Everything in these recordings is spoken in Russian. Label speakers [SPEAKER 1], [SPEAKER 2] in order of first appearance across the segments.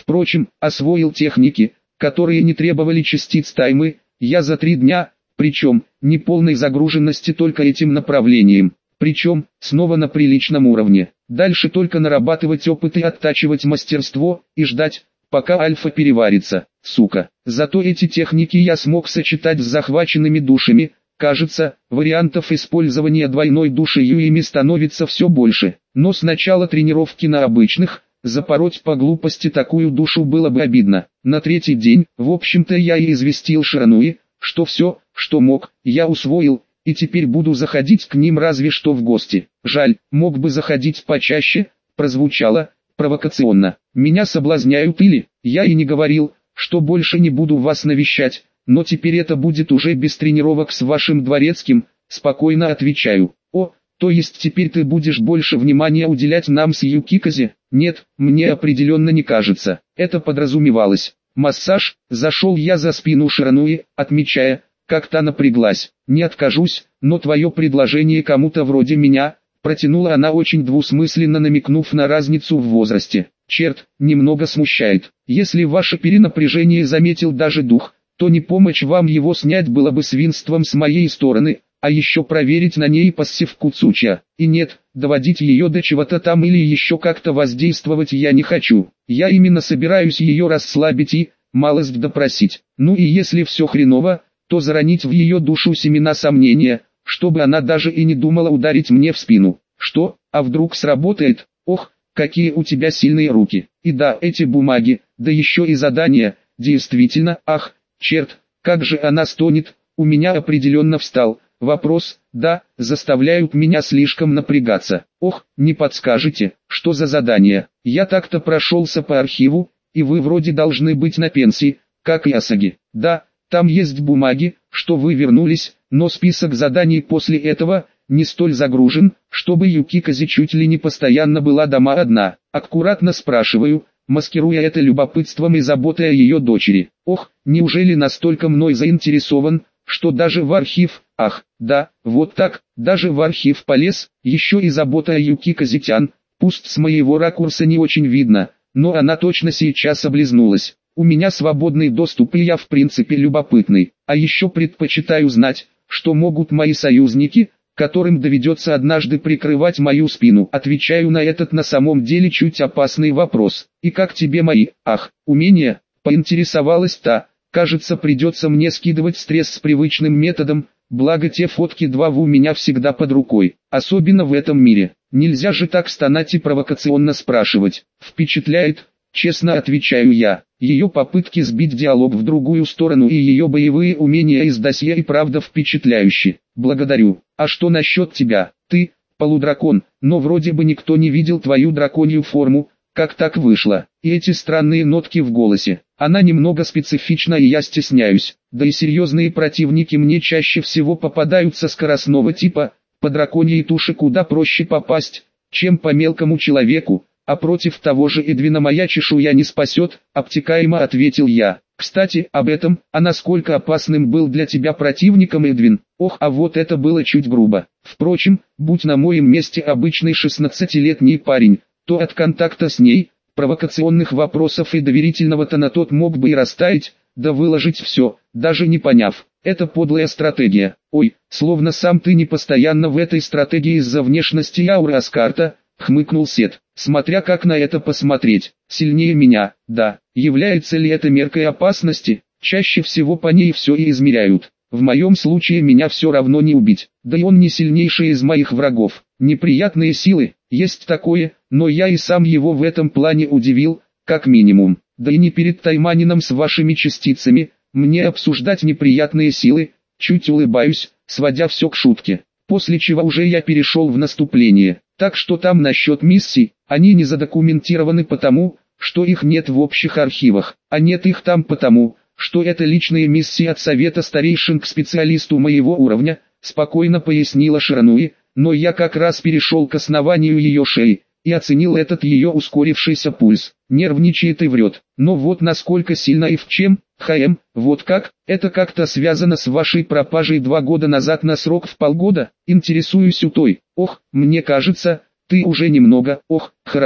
[SPEAKER 1] Впрочем, освоил техники, которые не требовали частиц таймы, я за 3 дня, причем, не полной загруженности только этим направлением, причем, снова на приличном уровне. Дальше только нарабатывать опыт и оттачивать мастерство, и ждать, пока альфа переварится, сука. Зато эти техники я смог сочетать с захваченными душами. Кажется, вариантов использования двойной души ими становится все больше. Но сначала тренировки на обычных, запороть по глупости такую душу было бы обидно. На 3-й день, в общем-то я и известил Ширануи, что все, что мог, я усвоил, и теперь буду заходить к ним разве что в гости. Жаль, мог бы заходить почаще, прозвучало провокационно. Меня соблазняют или, я и не говорил, что больше не буду вас навещать. Но теперь это будет уже без тренировок с вашим дворецким, спокойно отвечаю. О, то есть теперь ты будешь больше внимания уделять нам с Юкиказе? Нет, мне определенно не кажется. Это подразумевалось. Массаж, зашел я за спину Ширануи, отмечая, как та напряглась. Не откажусь, но твое предложение кому-то вроде меня, протянула она очень двусмысленно, намекнув на разницу в возрасте. Черт, немного смущает. Если ваше перенапряжение заметил даже дух, то не помочь вам его снять было бы свинством с моей стороны, а еще проверить на ней пассивку Цуча. И нет, доводить ее до чего-то там или еще как-то воздействовать я не хочу. Я именно собираюсь ее расслабить и, малость допросить. Ну и если все хреново, то заронить в ее душу семена сомнения, чтобы она даже и не думала ударить мне в спину. Что, а вдруг сработает? Ох, какие у тебя сильные руки. И да, эти бумаги, да еще и задания, действительно, ах. Черт, как же она стонет, у меня определенно встал вопрос, да, заставляют меня слишком напрягаться. Ох, не подскажете, что за задание? Я так-то прошелся по архиву, и вы вроде должны быть на пенсии, как и Асаги. Да, там есть бумаги, что вы вернулись, но список заданий после этого не столь загружен, чтобы Юкиказе чуть ли не постоянно была дома одна. Аккуратно спрашиваю, маскируя это любопытством и заботой о ее дочери. Ох, неужели настолько мной заинтересован, что даже в архив, ах, да, вот так, даже в архив полез, еще и забота о Юкиказе-тян, пусть с моего ракурса не очень видно, но она точно сейчас облизнулась. У меня свободный доступ и я в принципе любопытный, а еще предпочитаю знать, что могут мои союзники, которым доведется однажды прикрывать мою спину. Отвечаю на этот на самом деле чуть опасный вопрос. И как тебе мои, ах, умения? Поинтересовалась та. Кажется, придется мне скидывать стресс с привычным методом, благо те фотки 2 у меня всегда под рукой. Особенно в этом мире. Нельзя же так стонать и провокационно спрашивать. Впечатляет, честно отвечаю я. Ее попытки сбить диалог в другую сторону и ее боевые умения из досье и правда впечатляющие. Благодарю. А что насчет тебя? Ты, полудракон, но вроде бы никто не видел твою драконью форму. Как так вышло? И эти странные нотки в голосе. Она немного специфична и я стесняюсь. Да и серьезные противники мне чаще всего попадаются скоростного типа. По драконьей туше куда проще попасть, чем по мелкому человеку. А против того же Эдвина моя чешуя не спасет, обтекаемо ответил я. Кстати, об этом, а насколько опасным был для тебя противником Эдвин? Ох, а вот это было чуть грубо. Впрочем, будь на моем месте обычный 16-летний парень, то от контакта с ней, провокационных вопросов и доверительного тона тот мог бы и растаять, да выложить все, даже не поняв. Это подлая стратегия. Ой, словно сам ты не постоянно в этой стратегии из-за внешности и ауры Аскарта, хмыкнул Сет. Смотря как на это посмотреть, сильнее меня, да, является ли это меркой опасности, чаще всего по ней все и измеряют. В моем случае меня все равно не убить, да и он не сильнейший из моих врагов. Неприятные силы, есть такое, но я и сам его в этом плане удивил, как минимум. Да и не перед Тайманином с вашими частицами, мне обсуждать неприятные силы, чуть улыбаюсь, сводя все к шутке. После чего уже я перешел в наступление. Так что там насчет миссий, они не задокументированы потому, что их нет в общих архивах, а нет их там потому, что это личные миссии от совета старейшин к специалисту моего уровня, спокойно пояснила Ширануи, но я как раз перешел к основанию ее шеи, и оценил этот ее ускорившийся пульс. Нервничает и врет, но вот насколько сильно и в чем, вот как, это как-то связано с вашей пропажей 2 года назад на срок в полгода, интересуюсь у той. Ох, мне кажется, ты уже немного, ох, хорошо,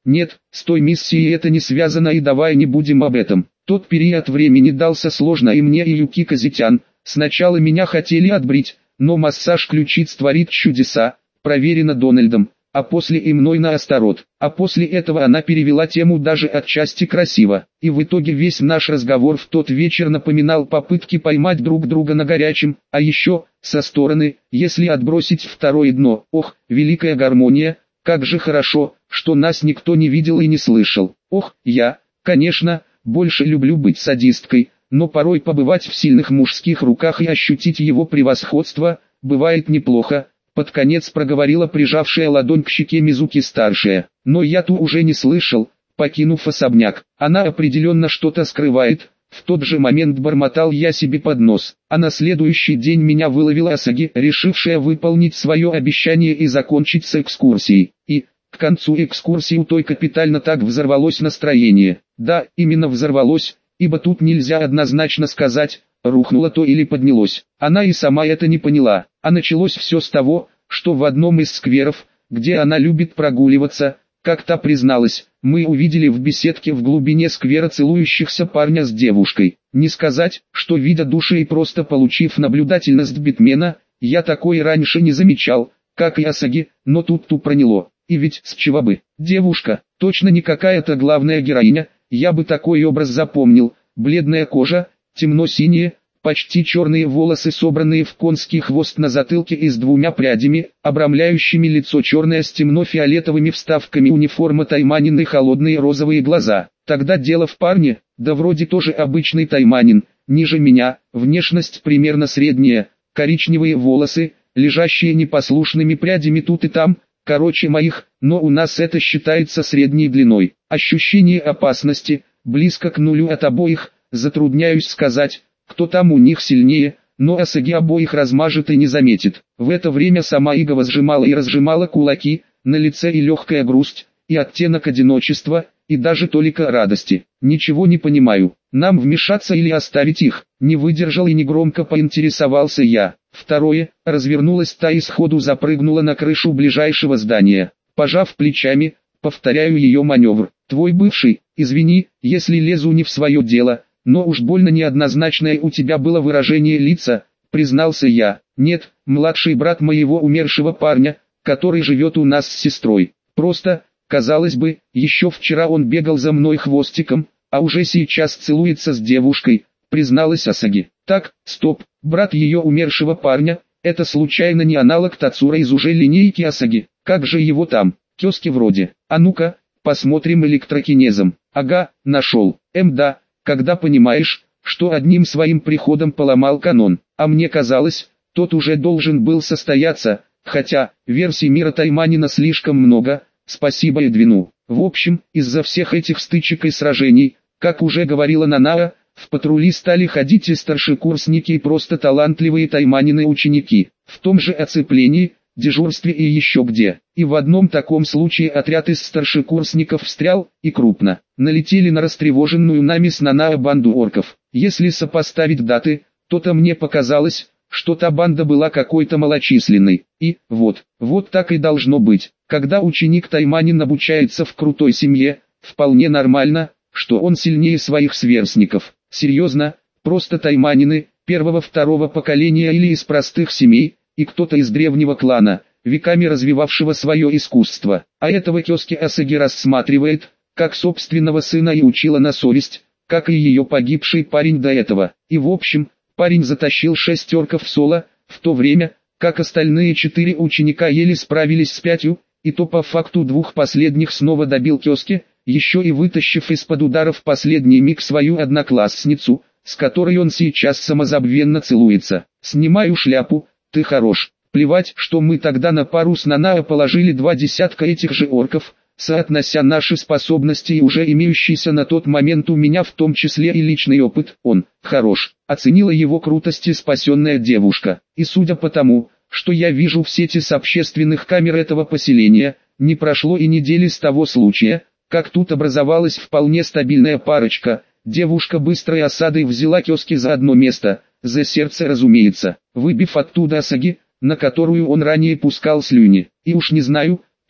[SPEAKER 1] Нет, с той миссией это не связано, и давай не будем об этом. Тот период времени дался сложно и мне, и Юки Казитян. Сначала меня хотели отбрить, но массаж ключиц творит чудеса, проверено Дональдом, а после и мной на Астарот. А после этого она перевела тему даже отчасти красиво. И в итоге весь наш разговор в тот вечер напоминал попытки поймать друг друга на горячем, а еще, со стороны, если отбросить второе дно. Ох, великая гармония, как же хорошо, что нас никто не видел и не слышал. Ох, я, конечно, больше люблю быть садисткой, но порой побывать в сильных мужских руках и ощутить его превосходство, бывает неплохо. Под конец проговорила прижавшая ладонь к щеке Мизуки-старшая. Но я-то уже не слышал, покинув особняк. Она определенно что-то скрывает. В тот же момент бормотал я себе под нос. А на следующий день меня выловила Асаги, решившая выполнить свое обещание и закончить с экскурсией. И, к концу экскурсии у той капитально так взорвалось настроение. Да, именно взорвалось, ибо тут нельзя однозначно сказать, рухнуло то или поднялось. Она и сама это не поняла. А началось все с того, что в одном из скверов, где она любит прогуливаться, как та призналась, мы увидели в беседке в глубине сквера целующихся парня с девушкой. Не сказать, что видя души и просто получив наблюдательность Битмена, я такой раньше не замечал, как и Асаги, но тут-то проняло. И ведь с чего бы, девушка, точно не какая-то главная героиня, я бы такой образ запомнил, бледная кожа, темно-синие, почти черные волосы, собранные в конский хвост на затылке и с двумя прядями, обрамляющими лицо, черное с темно-фиолетовыми вставками униформа тайманин и холодные розовые глаза. Тогда дело в парне, да вроде тоже обычный тайманин, ниже меня, внешность примерно средняя, коричневые волосы, лежащие непослушными прядями тут и там, короче моих, но у нас это считается средней длиной. Ощущение опасности, близко к нулю от обоих, затрудняюсь сказать, кто там у них сильнее, но Асаги обоих размажет и не заметит. В это время сама Игава сжимала и разжимала кулаки, на лице и легкая грусть, и оттенок одиночества, и даже толика радости. Ничего не понимаю, нам вмешаться или оставить их? Не выдержал и негромко поинтересовался я. Второе, развернулась та и сходу запрыгнула на крышу ближайшего здания. Пожав плечами, повторяю ее маневр. Твой бывший, извини, если лезу не в свое дело, но уж больно неоднозначное у тебя было выражение лица, признался я. Нет, младший брат моего умершего парня, который живет у нас с сестрой. Просто, казалось бы, еще вчера он бегал за мной хвостиком, а уже сейчас целуется с девушкой, призналась Асаги. Так, стоп, брат ее умершего парня, это случайно не аналог Тацура из уже линейки Асаги? Как же его там? Кёски вроде. А ну-ка, посмотрим электрокинезом. Ага, нашел. Да. Когда понимаешь, что одним своим приходом поломал канон, а мне казалось, тот уже должен был состояться, хотя, версий мира Тайманина слишком много, спасибо Эдвину. В общем, из-за всех этих стычек и сражений, как уже говорила Нанаа, в патрули стали ходить и старшекурсники, и просто талантливые Тайманины ученики, в том же оцеплении, дежурстве и еще где. И в одном таком случае отряд из старшекурсников встрял, и крупно, налетели на растревоженную нами с Нанаа банду орков. Если сопоставить даты, то мне показалось, что та банда была какой-то малочисленной. И, вот так и должно быть. Когда ученик Тайманин обучается в крутой семье, вполне нормально, что он сильнее своих сверстников. Серьезно, просто Тайманины, первого-второго поколения или из простых семей, и кто-то из древнего клана, веками развивавшего свое искусство. А этого Кёски Асаги рассматривает, как собственного сына и учила на совесть, как и ее погибший парень до этого. И в общем, парень затащил 6 орков в соло, в то время, как остальные 4 ученика еле справились с 5, и то по факту 2 последних снова добил Кёски, еще и вытащив из-под удара в последний миг свою одноклассницу, с которой он сейчас самозабвенно целуется. «Снимаю шляпу, ты хорош. Плевать, что мы тогда на пару с Нанаа положили 2 десятка этих же орков, соотнося наши способности и уже имеющийся на тот момент у меня в том числе и личный опыт. Он хорош», оценила его крутости спасенная девушка. И судя по тому, что я вижу в сети с общественных камер этого поселения, не прошло и недели с того случая, как тут образовалась вполне стабильная парочка. Девушка быстрой осадой взяла Кёски за одно место, за сердце разумеется, выбив оттуда Асаги, на которую он ранее пускал слюни. И уж не знаю,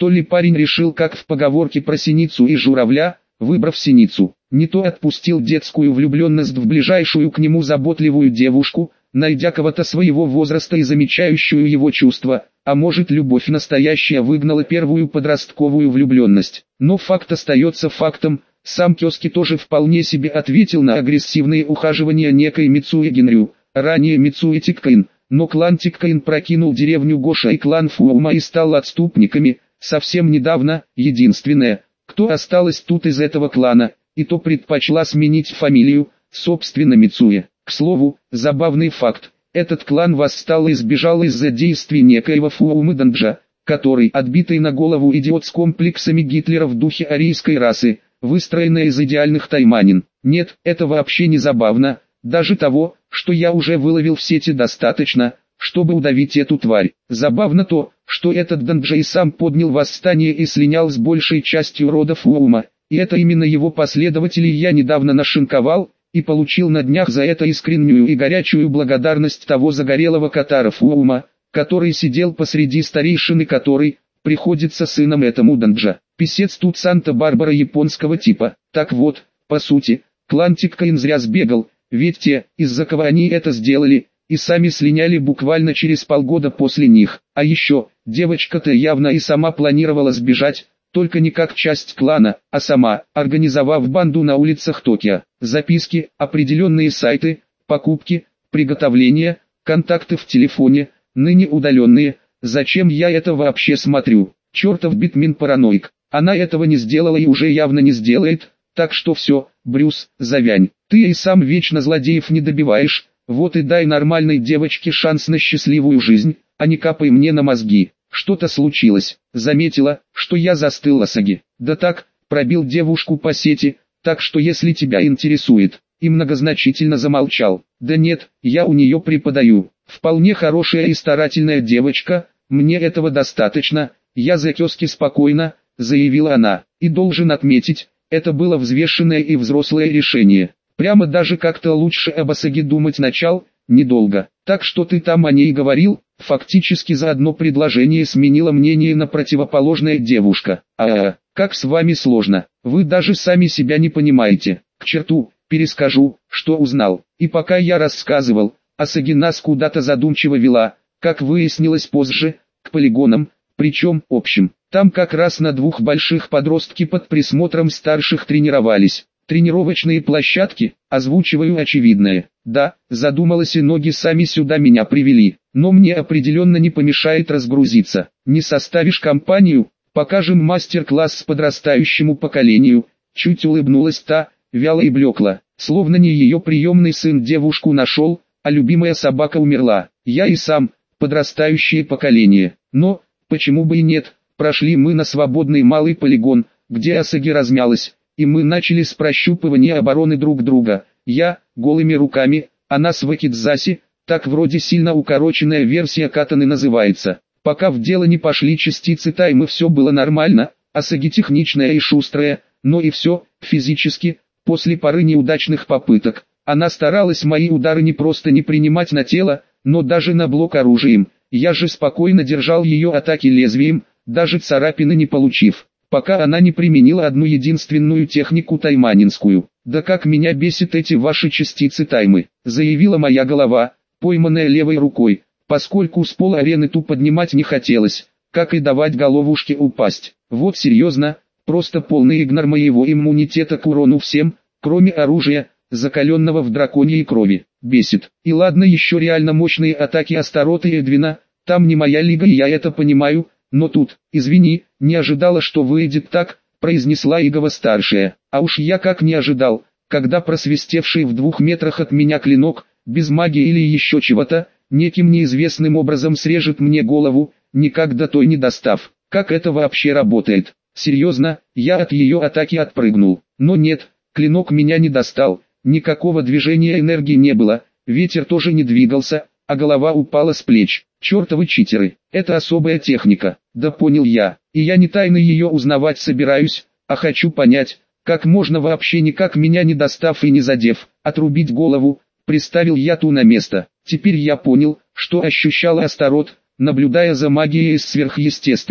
[SPEAKER 1] То ли парень решил, как в поговорке про синицу и журавля, выбрав синицу, не то отпустил детскую влюбленность в ближайшую к нему заботливую девушку, найдя кого-то своего возраста и замечающую его чувства, а может, любовь настоящая выгнала первую подростковую влюбленность. Но факт остается фактом, сам Кёски тоже вполне себе ответил на агрессивные ухаживания некой Мицуэ Генрю, ранее Мицуэ Тиккаин, но клан Тиккаин прокинул деревню Гоша и клан Фуума и стал отступниками. Совсем недавно, единственное, кто осталась тут из этого клана, и то предпочла сменить фамилию, собственно Мицуэ. К слову, забавный факт, этот клан восстал и сбежал из-за действий некоего Фуумы Данджа, который, отбитый на голову идиот с комплексами Гитлера в духе арийской расы, выстроенный из идеальных тайманин. Нет, это вообще не забавно, даже того, что я уже выловил в сети достаточно, чтобы удавить эту тварь. Забавно то, что этот Данджа и сам поднял восстание и слинял с большей частью рода Фуума, и это именно его последователей я недавно нашинковал, и получил на днях за это искреннюю и горячую благодарность того загорелого Катара Фуума, который сидел посреди старейшины, который приходится сыном этому Данджа. Писец тут Санта-Барбара японского типа. Так вот, по сути, клан Тиккаин зря сбегал, ведь те, из-за кого они это сделали, и сами слиняли буквально через полгода после них. А еще, девочка-то явно и сама планировала сбежать, только не как часть клана, а сама, организовав банду на улицах Токио. Записки, определенные сайты, покупки, приготовления, контакты в телефоне, ныне удаленные. Зачем я это вообще смотрю? Чертов Битмин параноик. Она этого не сделала и уже явно не сделает, так что все, Брюс, завянь. Ты и сам вечно злодеев не добиваешь, вот и дай нормальной девочке шанс на счастливую жизнь, а не капай мне на мозги. Что-то случилось, заметила, что я застыл Асаги. Да так, пробил девушку по сети, так что если тебя интересует. И многозначительно замолчал. Да нет, я у нее преподаю. Вполне хорошая и старательная девочка, мне этого достаточно, я за Кёски спокойно, заявила она. И должен отметить, это было взвешенное и взрослое решение. Прямо даже как-то лучше об Асаги думать начал, недолго. Так что ты там о ней говорил? Фактически за одно предложение сменила мнение на противоположная девушка. Как с вами сложно, вы даже сами себя не понимаете. К черту, перескажу, что узнал. И пока я рассказывал, Асаги нас куда-то задумчиво вела, как выяснилось позже, к полигонам, причем общим. Там как раз на двух больших подростки под присмотром старших тренировались. Тренировочные площадки, озвучиваю очевидное. Да, задумалась и ноги сами сюда меня привели, но мне определенно не помешает разгрузиться. Не составишь компанию, покажем мастер-класс подрастающему поколению. Чуть улыбнулась та, вяло и блекла, словно не ее приемный сын девушку нашел, а любимая собака умерла. Я и сам, подрастающее поколение. Но, почему бы и нет, прошли мы на свободный малый полигон, где Асаги размялась, и мы начали с прощупывания обороны друг друга. Я, голыми руками, она с вакидзаси, так вроде сильно укороченная версия катаны называется. Пока в дело не пошли частицы таймы, все было нормально, Асаги техничная и шустрая, но и все, физически, после пары неудачных попыток. Она старалась мои удары не просто не принимать на тело, но даже на блок оружием. Я же спокойно держал ее атаки лезвием, даже царапины не получив, пока она не применила одну единственную технику тайманинскую. «Да как меня бесит эти ваши частицы таймы», — заявила моя голова, пойманная левой рукой, поскольку с пола арены ту поднимать не хотелось, как и давать головушке упасть. Вот серьезно, просто полный игнор моего иммунитета к урону всем, кроме оружия, закаленного в драконьей крови. Бесит. И ладно еще реально мощные атаки Астарота и Эдвина, там не моя лига и я это понимаю, но тут, извини, не ожидала, что выйдет так, произнесла Игова-старшая. А уж я как не ожидал, когда просвистевший в 2 метрах от меня клинок, без магии или еще чего-то, неким неизвестным образом срежет мне голову, никак до той не достав. Как это вообще работает? Серьезно, я от ее атаки отпрыгнул. Но нет, клинок меня не достал, никакого движения энергии не было, ветер тоже не двигался, а голова упала с плеч. Чертовы читеры, это особая техника, да понял я, и я не тайно ее узнавать собираюсь, а хочу понять, как можно вообще никак меня не достав и не задев, отрубить голову. Приставил я ту на место. Теперь я понял, что ощущал Астарот, наблюдая за магией из сверхъестественного.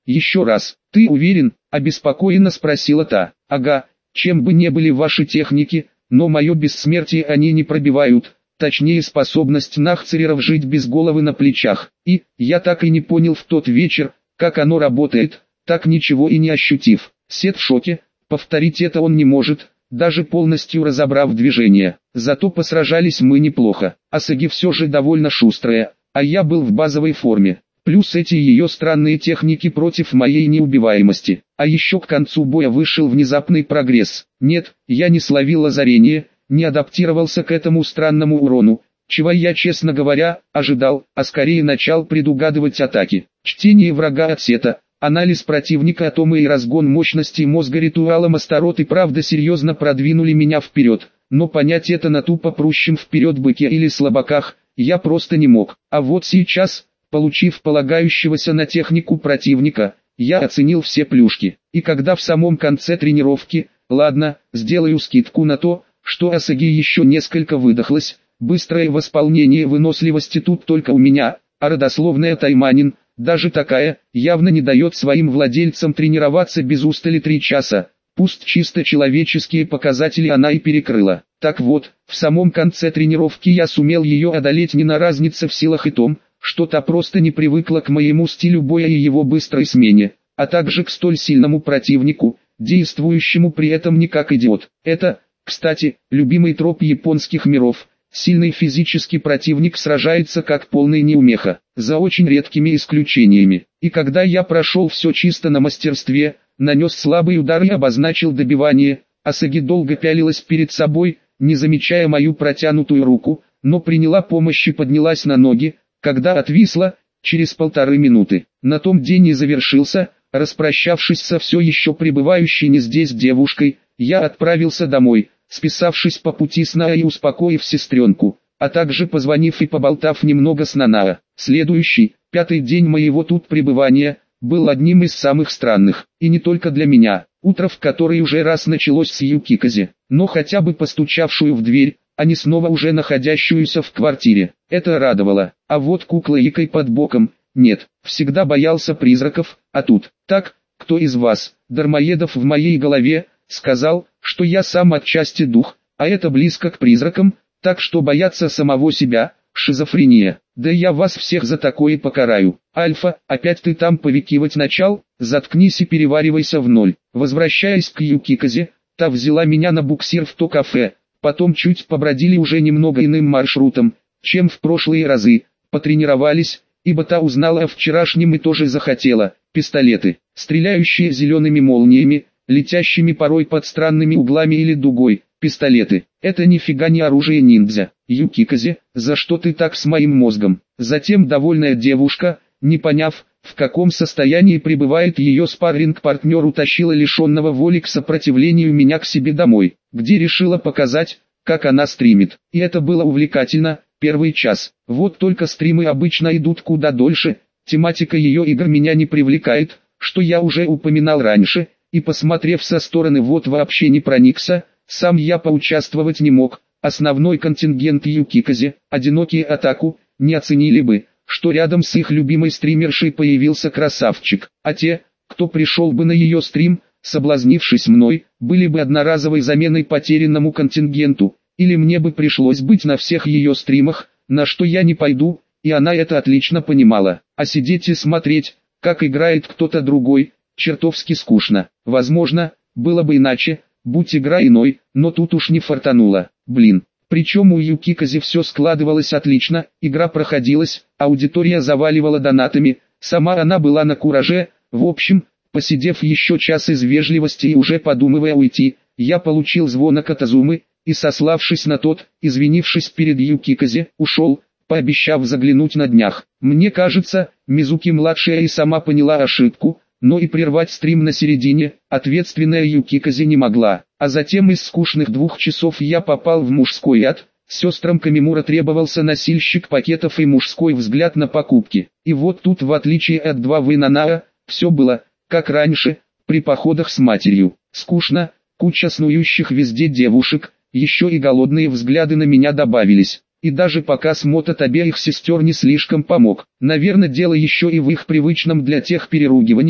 [SPEAKER 1] Еще раз, ты уверен? Обеспокоенно спросила та. Ага, чем бы ни были ваши техники, но мое бессмертие они не пробивают. Точнее способность нахцереров жить без головы на плечах. И, я так и не понял в тот вечер, как оно работает, так ничего и не ощутив. Сет в шоке, повторить это он не может, даже полностью разобрав движение. Зато посражались мы неплохо. Асаги все же довольно шустрая, а я был в базовой форме. Плюс эти ее странные техники против моей неубиваемости. А еще к концу боя вышел внезапный прогресс. Нет, я не словил озарение, не адаптировался к этому странному урону, чего я, честно говоря, ожидал, а скорее начал предугадывать атаки. Чтение врага от сета, анализ противника атома и разгон мощности мозга ритуалом Астарот и правда серьезно продвинули меня вперед, но понять это на тупо прущем вперед быке или слабаках, я просто не мог. А вот сейчас, получив полагающегося на технику противника, я оценил все плюшки. И когда в самом конце тренировки, ладно, сделаю скидку на то, что Асаги еще несколько выдохлась, быстрое восполнение выносливости тут только у меня, а родословная Тайманин, даже такая, явно не дает своим владельцам тренироваться без устали 3 часа, пусть чисто человеческие показатели она и перекрыла. Так вот, в самом конце тренировки я сумел ее одолеть не на разнице в силах и том, что та просто не привыкла к моему стилю боя и его быстрой смене, а также к столь сильному противнику, действующему при этом не как идиот. Это, кстати, любимый троп японских миров. Сильный физический противник сражается как полный неумеха, за очень редкими исключениями. И когда я прошел все чисто на мастерстве, нанес слабый удар и обозначил добивание, Асаги долго пялилась перед собой, не замечая мою протянутую руку, но приняла помощь и поднялась на ноги, когда отвисла, через 1,5 минуты. На том день и завершился, распрощавшись со все еще пребывающей не здесь девушкой, я отправился домой, списавшись по пути с Наа и успокоив сестренку, а также позвонив и поболтав немного с Нанаа. Следующий, 5-й день моего тут пребывания, был одним из самых странных, и не только для меня. Утро в которое уже раз началось с Юкикази, но хотя бы постучавшую в дверь, а не снова уже находящуюся в квартире. Это радовало, а вот кукла Икой под боком, нет, всегда боялся призраков, а тут, так, кто из вас, дармоедов в моей голове, сказал, что я сам отчасти дух, а это близко к призракам, так что бояться самого себя, шизофрения. Да я вас всех за такое покараю. Альфа, опять ты там повикивать начал? Заткнись и переваривайся в ноль. Возвращаясь к Юкиказе, та взяла меня на буксир в то кафе, потом чуть побродили уже немного иным маршрутом, чем в прошлые разы, потренировались, ибо та узнала о вчерашнем и тоже захотела. Пистолеты, стреляющие зелеными молниями, летящими порой под странными углами или дугой. Пистолеты, это нифига не оружие ниндзя. Юкиказе, за что ты так с моим мозгом? Затем довольная девушка, не поняв, в каком состоянии пребывает ее спарринг-партнер, утащила лишенного воли к сопротивлению меня к себе домой, где решила показать, как она стримит. И это было увлекательно, первый час. Вот только стримы обычно идут куда дольше, тематика ее игр меня не привлекает, что я уже упоминал раньше, и посмотрев со стороны вот вообще не проникся, сам я поучаствовать не мог. Основной контингент Юкиказе, одинокие атаку, не оценили бы, что рядом с их любимой стримершей появился красавчик, а те, кто пришел бы на ее стрим, соблазнившись мной, были бы одноразовой заменой потерянному контингенту, или мне бы пришлось быть на всех ее стримах, на что я не пойду, и она это отлично понимала. А сидеть и смотреть, как играет кто-то другой, чертовски скучно. Возможно, было бы иначе, будь игра иной, но тут уж не фартануло. Блин. Причем у Юкикази все складывалось отлично, игра проходилась, аудитория заваливала донатами, сама она была на кураже. В общем, посидев еще час из вежливости и уже подумывая уйти, я получил звонок от Азумы, и сославшись на тот, извинившись перед Юкикази, ушел, пообещав заглянуть на днях. Мне кажется, Мизуки-младшая и сама поняла ошибку, но и прервать стрим на середине, ответственная Юкикази не могла. А затем из скучных 2 часов я попал в мужской ад, сестрам Камимура требовался носильщик пакетов и мужской взгляд на покупки. И вот тут, в отличие от 2В Нанаа, все было, как раньше, при походах с матерью. Скучно, куча снующих везде девушек, еще и голодные взгляды на меня добавились. И даже показ мод от обеих сестер не слишком помог. Наверное, дело еще и в их привычном для тех переругивании,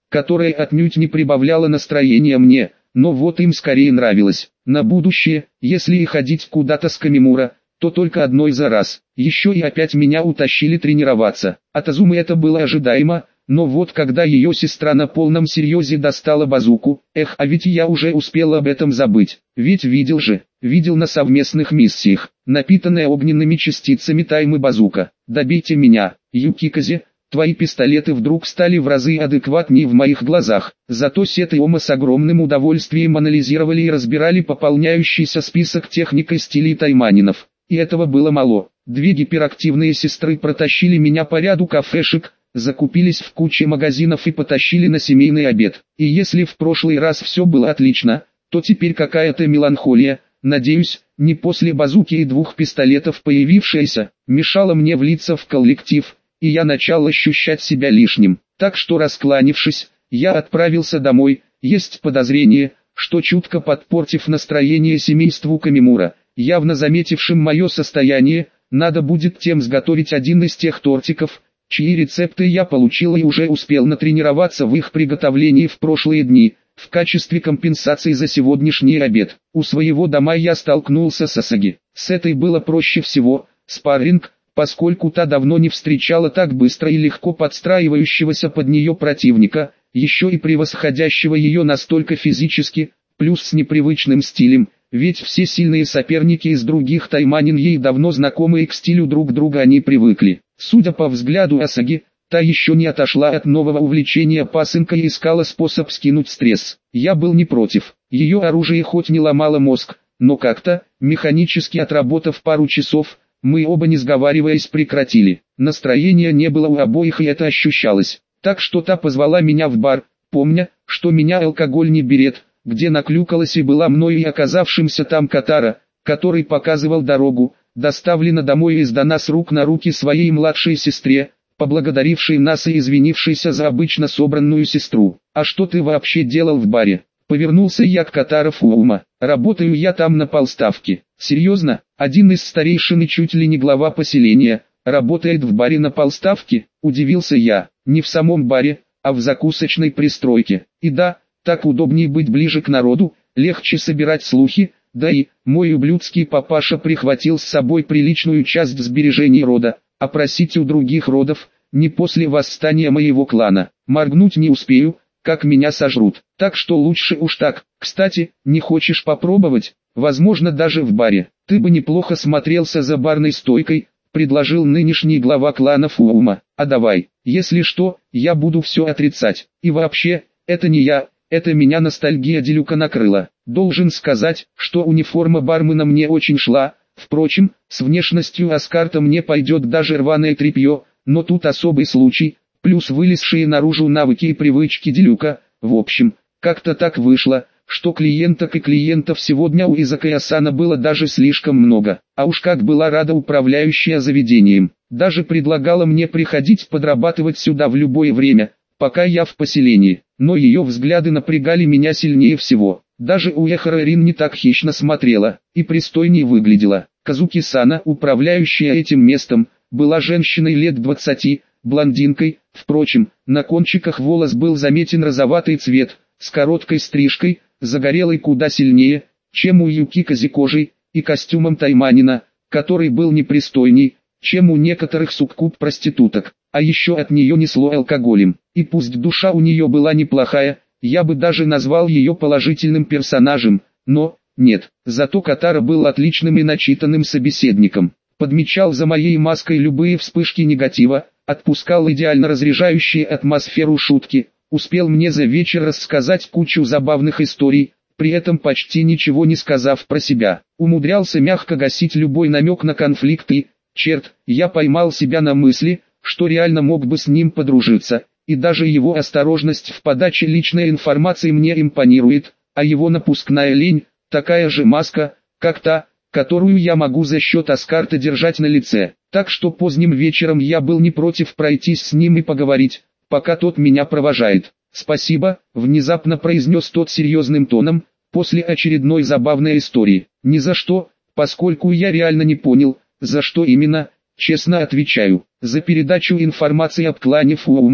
[SPEAKER 1] которое отнюдь не прибавляло настроения мне, но вот им скорее нравилось. На будущее, если и ходить куда-то с Камимура, то только одной за раз. Еще и опять меня утащили тренироваться. От Азумы это было ожидаемо, но вот когда ее сестра на полном серьезе достала базуку, а ведь я уже успел об этом забыть. Ведь видел на совместных миссиях, напитанная огненными частицами таймы базука. Добейте меня, Юкиказе. Твои пистолеты вдруг стали в разы адекватнее в моих глазах. Зато Сет и Ома с огромным удовольствием анализировали и разбирали пополняющийся список техник и стилей тайманинов. И этого было мало. Две гиперактивные сестры протащили меня по ряду кафешек, закупились в куче магазинов и потащили на семейный обед. И если в прошлый раз все было отлично, то теперь какая-то меланхолия, надеюсь, не после базуки и двух пистолетов появившаяся, мешала мне влиться в коллектив, и я начал ощущать себя лишним. Так что, раскланившись, я отправился домой. Есть подозрение, что чутко подпортив настроение семейству Камимура, явно заметившим мое состояние, надо будет тем сготовить один из тех тортиков, чьи рецепты я получил и уже успел натренироваться в их приготовлении в прошлые дни, в качестве компенсации за сегодняшний обед. У своего дома я столкнулся с Асаги. С этой было проще всего, спарринг, поскольку та давно не встречала так быстро и легко подстраивающегося под нее противника, еще и превосходящего ее настолько физически, плюс с непривычным стилем, ведь все сильные соперники из других тайманин ей давно знакомы и к стилю друг друга они привыкли. Судя по взгляду Асаги, та еще не отошла от нового увлечения пасынкой и искала способ скинуть стресс. Я был не против, ее оружие хоть не ломало мозг, но как-то, механически отработав пару часов, мы оба не сговариваясь прекратили. Настроения не было у обоих и это ощущалось. Так что та позвала меня в бар, помня, что меня алкоголь не берет, где наклюкалась и была мною и оказавшимся там Катара, который показывал дорогу, доставлена домой и сдана с рук на руки своей младшей сестре, поблагодарившей нас и извинившейся за обычно собранную сестру. «А что ты вообще делал в баре?» Повернулся я к Катара Фуума. «Работаю я там на полставки». «Серьезно? Один из старейшин и чуть ли не глава поселения, работает в баре на полставки?» Удивился я. «Не в самом баре, а в закусочной пристройке. И да, так удобнее быть ближе к народу, легче собирать слухи, да и, мой ублюдский папаша прихватил с собой приличную часть сбережений рода, а просить у других родов, не после восстания моего клана. Моргнуть не успею, как меня сожрут. Так что лучше уж так. Кстати, не хочешь попробовать? Возможно, даже в баре. Ты бы неплохо смотрелся за барной стойкой», предложил нынешний глава клана Фуума. «А давай, если что, я буду все отрицать. И вообще, это не я, это меня ностальгия Делюка накрыла. Должен сказать, что униформа бармена мне очень шла. Впрочем, с внешностью Аскарта мне пойдет даже рваное тряпье, но тут особый случай, плюс вылезшие наружу навыки и привычки Делюка. В общем, как-то так вышло, что клиенток и клиентов сегодня у Изакая-сана было даже слишком много. А уж как была рада управляющая заведением. Даже предлагала мне приходить подрабатывать сюда в любое время, пока я в поселении. Но ее взгляды напрягали меня сильнее всего. Даже Уэхара Рин не так хищно смотрела, и пристойнее выглядела. Казуки-сана, управляющая этим местом, была женщиной лет 20, блондинкой. Впрочем, на кончиках волос был заметен розоватый цвет, с короткой стрижкой, загорелой куда сильнее, чем у Юкикази кожей, и костюмом тайманина, который был непристойней, чем у некоторых суккуб-проституток. А еще от нее несло алкоголем. И пусть душа у нее была неплохая, я бы даже назвал ее положительным персонажем, но, нет, зато Катара был отличным и начитанным собеседником. Подмечал за моей маской любые вспышки негатива, отпускал идеально разряжающие атмосферу шутки, успел мне за вечер рассказать кучу забавных историй, при этом почти ничего не сказав про себя. Умудрялся мягко гасить любой намек на конфликт и, черт, я поймал себя на мысли, что реально мог бы с ним подружиться, и даже его осторожность в подаче личной информации мне импонирует, а его напускная лень, такая же маска, как та, которую я могу за счет Аскарта держать на лице. Так что поздним вечером я был не против пройтись с ним и поговорить, пока тот меня провожает. «Спасибо», — внезапно произнес тот серьезным тоном, после очередной забавной истории. «Ни за что, поскольку я реально не понял, за что именно, честно отвечаю. За передачу информации об клане Фуума,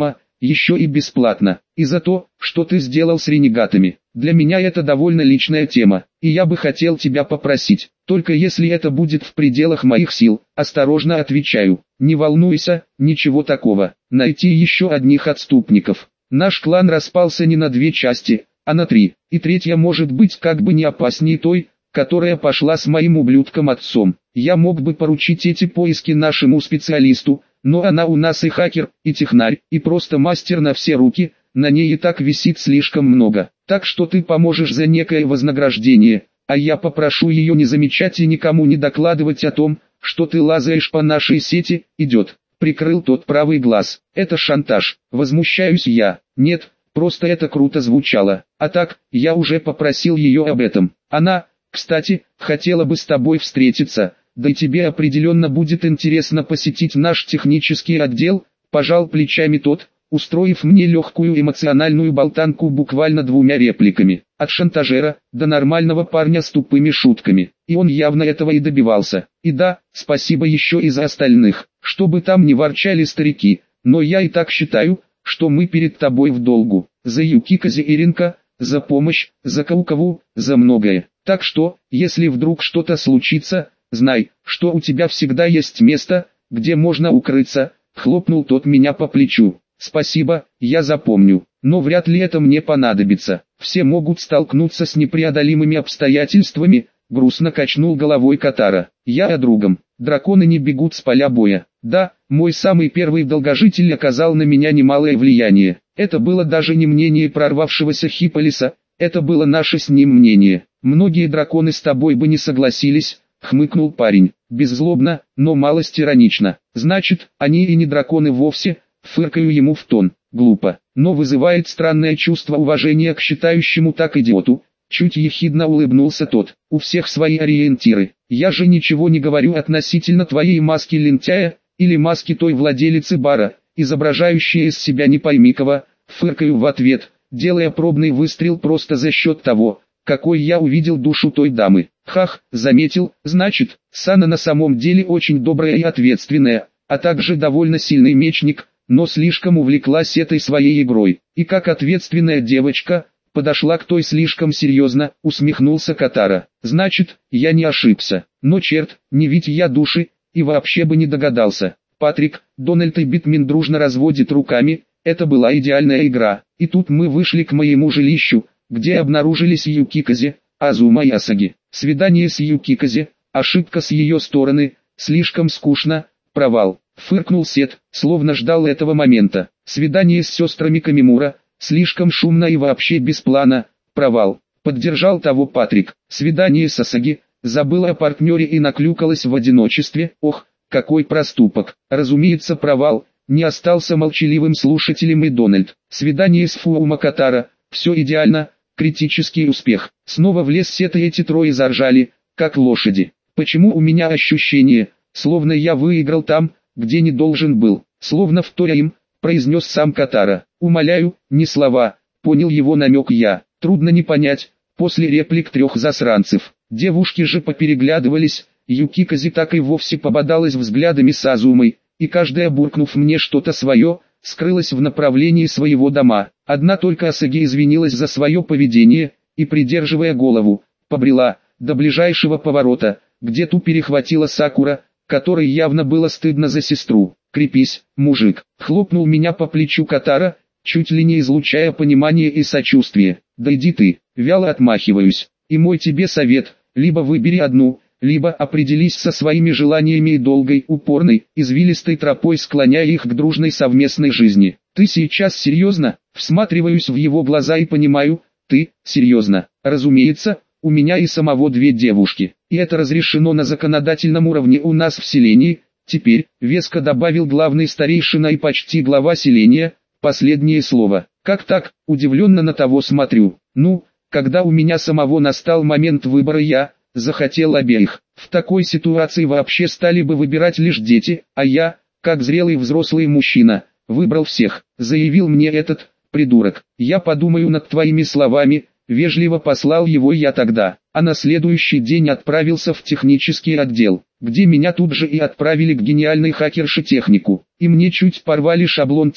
[SPEAKER 1] еще и бесплатно. И за то, что ты сделал с ренегатами. Для меня это довольно личная тема, и я бы хотел тебя попросить, только если это будет в пределах моих сил, осторожно отвечаю, не волнуйся, ничего такого, найти еще одних отступников. Наш клан распался не на две части, а на три, и третья может быть как бы не опаснее той, которая пошла с моим ублюдком отцом. Я мог бы поручить эти поиски нашему специалисту, но она у нас и хакер, и технарь, и просто мастер на все руки, на ней и так висит слишком много. Так что ты поможешь за некое вознаграждение, а я попрошу ее не замечать и никому не докладывать о том, что ты лазаешь по нашей сети. Идет. Прикрыл тот правый глаз. Это шантаж. Возмущаюсь я. Нет, просто это круто звучало. А так, я уже попросил ее об этом. Она, кстати, хотела бы с тобой встретиться, да и тебе определенно будет интересно посетить наш технический отдел, пожал плечами тот, устроив мне легкую эмоциональную болтанку буквально двумя репликами. От шантажера до нормального парня с тупыми шутками. И он явно этого и добивался. И да, спасибо еще и за остальных, чтобы там не ворчали старики, но я и так считаю, что мы перед тобой в долгу. За Юкиказе и Ринка, за помощь, за Каукову, за многое. Так что, если вдруг что-то случится, знай, что у тебя всегда есть место, где можно укрыться. Хлопнул тот меня по плечу. Спасибо, я запомню, но вряд ли это мне понадобится. Все могут столкнуться с непреодолимыми обстоятельствами, грустно качнул головой Катара. Я о другом. Драконы не бегут с поля боя. Да, мой самый первый долгожитель оказал на меня немалое влияние. Это было даже не мнение прорвавшегося Хиполиса, это было наше с ним мнение. Многие драконы с тобой бы не согласились, хмыкнул парень, беззлобно, но малость иронично. Значит, они и не драконы вовсе. Фыркаю ему в тон, глупо, но вызывает странное чувство уважения к считающему так идиоту. Чуть ехидно улыбнулся тот. У всех свои ориентиры. Я же ничего не говорю относительно твоей маски лентяя, или маски той владелицы бара, изображающей из себя не пойми кого. Фыркаю в ответ, делая пробный выстрел просто за счет того, какой я увидел душу той дамы. Хах, заметил, значит, Сана на самом деле очень добрая и ответственная, а также довольно сильный мечник, но слишком увлеклась этой своей игрой, и как ответственная девочка, подошла к той слишком серьезно, усмехнулся Катара. Значит, я не ошибся, но черт, не ведь я души, и вообще бы не догадался. Патрик, Дональд и Битмин дружно разводят руками, это была идеальная игра, и тут мы вышли к моему жилищу, где обнаружились Юкиказе, Азума и Асаги. Свидание с Юкиказе, ошибка с ее стороны, слишком скучно, провал. Фыркнул Сет, словно ждал этого момента. Свидание с сестрами Камимура, слишком шумно и вообще без плана, провал. Поддержал того Патрик. Свидание с Асаги, забыла о партнере и наклюкалась в одиночестве. Ох, какой проступок. Разумеется, провал. Не остался молчаливым слушателем и Дональд. Свидание с Фуума Катара, все идеально, критический успех. Снова влез Сет и эти трое заржали, как лошади. Почему у меня ощущение, словно я выиграл там, где не должен был, словно вторя им, произнес сам Катара. Умоляю, не слова, понял его намек я. Трудно не понять, после реплик трех засранцев. Девушки же попереглядывались, Юкиказе так и вовсе пободалась взглядами с Азумой, и каждая, буркнув мне что-то свое, скрылась в направлении своего дома. Одна только Асаги извинилась за свое поведение, и придерживая голову, побрела до ближайшего поворота, где ту перехватила Сакура, которой явно было стыдно за сестру. «Крепись, мужик!» Хлопнул меня по плечу Катара, чуть ли не излучая понимание и сочувствие. «Да иди ты!» Вяло отмахиваюсь. «И мой тебе совет, либо выбери одну, либо определись со своими желаниями и долгой, упорной, извилистой тропой, склоняя их к дружной совместной жизни. Ты сейчас серьезно?» Всматриваюсь в его глаза и понимаю, ты, серьезно. Разумеется, у меня и самого две девушки, и это разрешено на законодательном уровне у нас в селении. Теперь, веско добавил главный старейшина и почти глава селения, последнее слово. Как так, удивленно на того смотрю. Ну, когда у меня самого настал момент выбора, я захотел обеих. В такой ситуации вообще стали бы выбирать лишь дети, а я, как зрелый взрослый мужчина, выбрал всех, заявил мне этот придурок. Я подумаю над твоими словами. Вежливо послал его я тогда, а на следующий день отправился в технический отдел, где меня тут же и отправили к гениальной хакерше технику, и мне чуть порвали шаблон тем,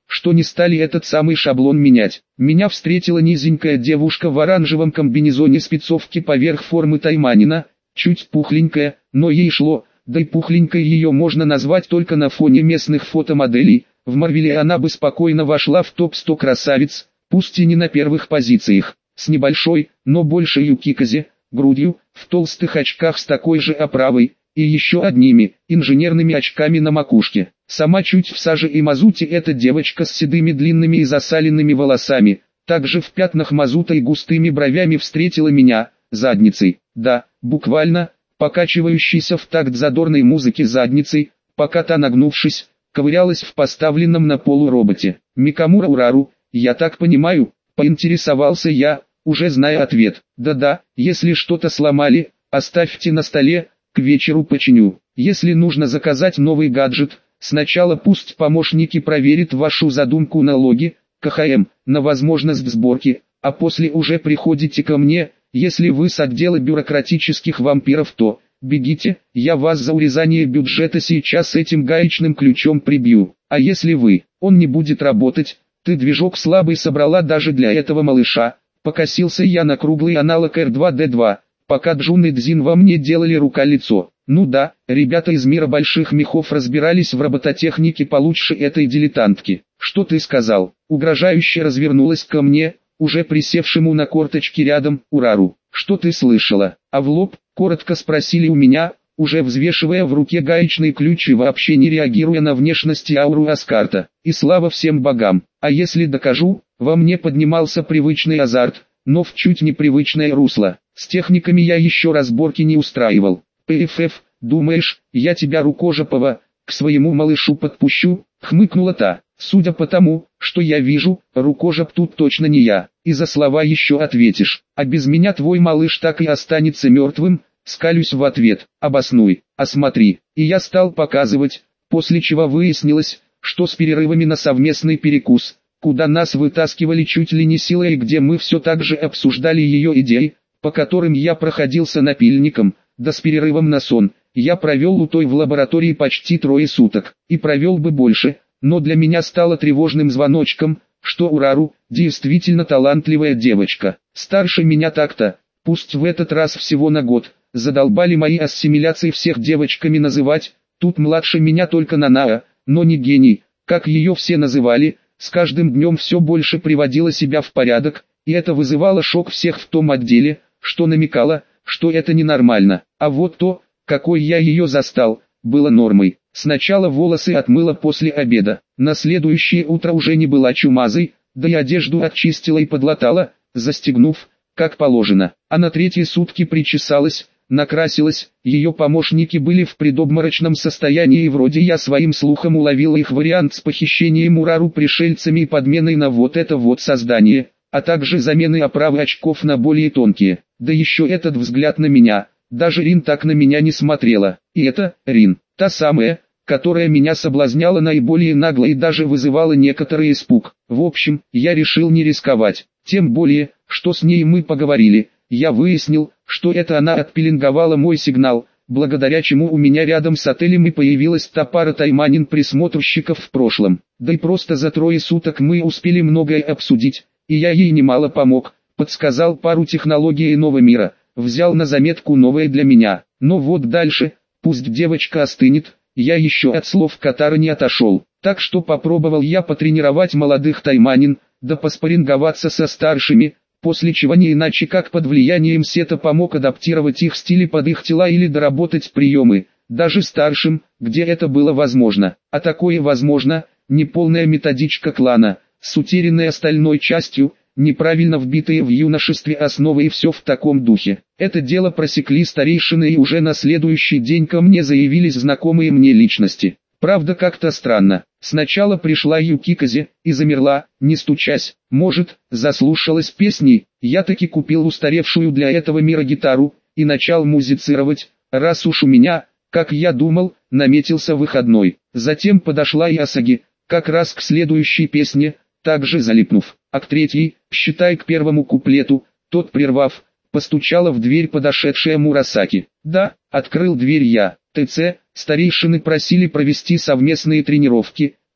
[SPEAKER 1] что не стали этот самый шаблон менять. Меня встретила низенькая девушка в оранжевом комбинезоне спецовки поверх формы тайманина, чуть пухленькая, но ей шло, да и пухленькой ее можно назвать только на фоне местных фотомоделей. В Марвеле она бы спокойно вошла в топ-100 красавиц, пусть и не на первых позициях, с небольшой, но большей Юкиказе, грудью, в толстых очках с такой же оправой, и еще одними, инженерными очками на макушке. Сама чуть в саже и мазуте эта девочка с седыми длинными и засаленными волосами, также в пятнах мазута и густыми бровями встретила меня, задницей, да, буквально, покачивающейся в такт задорной музыки задницей, пока та, нагнувшись, ковырялась в поставленном на полу роботе. «Микамура Урару, я так понимаю?» — поинтересовался я, уже зная ответ. «Да-да, если что-то сломали, оставьте на столе, к вечеру починю. Если нужно заказать новый гаджет, сначала пусть помощники проверят вашу задумку на логи, КХМ, на возможность сборки, а после уже приходите ко мне. Если вы с отдела бюрократических вампиров, то бегите, я вас за урезание бюджета сейчас этим гаечным ключом прибью. А если он не будет работать, ты движок слабый собрала даже для этого малыша». Покосился я на круглый аналог R2-D2, пока Джун и Дзин во мне делали рука-лицо. Ну да, ребята из мира больших мехов разбирались в робототехнике получше этой дилетантки. «Что ты сказал?» Угрожающе развернулась ко мне, уже присевшему на корточки рядом, Урару. «Что ты слышала?» А в лоб, коротко спросили у меня, уже взвешивая в руке гаечный ключ и вообще не реагируя на внешность и ауру Аскарта. И слава всем богам. А если докажу? Во мне поднимался привычный азарт, но в чуть непривычное русло. С техниками я еще разборки не устраивал. «ПФФ, думаешь, я тебя, рукожопого, к своему малышу подпущу?» — хмыкнула та. «Судя по тому, что я вижу, рукожоп тут точно не я. И за слова еще ответишь. А без меня твой малыш так и останется мертвым». Скалюсь в ответ. «Обоснуй, осмотри». И я стал показывать, после чего выяснилось, что с перерывами на совместный перекус, куда нас вытаскивали чуть ли не силой и где мы все так же обсуждали ее идеи, по которым я проходился напильником, да с перерывом на сон, я провел у той в лаборатории почти 3 суток, и провел бы больше, но для меня стало тревожным звоночком, что Урару действительно талантливая девочка, старше меня так-то, пусть в этот раз всего на год. Задолбали мои ассимиляции всех девочками называть, тут младше меня только Нанаа, но не гений, как ее все называли. С каждым днем все больше приводила себя в порядок, и это вызывало шок всех в том отделе, что намекало, что это ненормально. А вот то, какой я ее застал, было нормой. Сначала волосы отмыла после обеда, на следующее утро уже не была чумазой, да и одежду очистила и подлатала, застегнув, как положено. А на 3-е сутки причесалась, накрасилась, ее помощники были в предобморочном состоянии и вроде я своим слухом уловил их вариант с похищением Урару пришельцами и подменой на вот это вот создание, а также заменой оправы очков на более тонкие. Да еще этот взгляд на меня, даже Рин так на меня не смотрела. И это, Рин, та самая, которая меня соблазняла наиболее нагло и даже вызывала некоторый испуг. В общем, я решил не рисковать, тем более, что с ней мы поговорили. Я выяснил, что это она отпеленговала мой сигнал, благодаря чему у меня рядом с отелем и появилась та пара тайманин-присмотрщиков в прошлом. Да и просто за 3 суток мы успели многое обсудить, и я ей немало помог, подсказал пару технологий иного мира, взял на заметку новое для меня. Но вот дальше, пусть девочка остынет, я еще от слов Катара не отошел. Так что попробовал я потренировать молодых тайманин, да поспарринговаться со старшими, после чего не иначе как под влиянием сета помог адаптировать их стили под их тела или доработать приемы, даже старшим, где это было возможно. А такое возможно, неполная методичка клана, с утерянной остальной частью, неправильно вбитые в юношестве основы и все в таком духе. Это дело просекли старейшины и уже на следующий день ко мне заявились знакомые мне личности. Правда как-то странно. Сначала пришла Юкиказе и замерла, не стучась. Может, заслушалась песни. Я таки купил устаревшую для этого мира гитару и начал музицировать, раз уж у меня, как я думал, наметился выходной. Затем подошла и Асаги, как раз к следующей песне, также залипнув. А к 3-й, считай к 1-му куплету, тот прервав, постучала в дверь подошедшая Мурасаки. Да, открыл дверь я. ТЦ, старейшины просили провести совместные тренировки,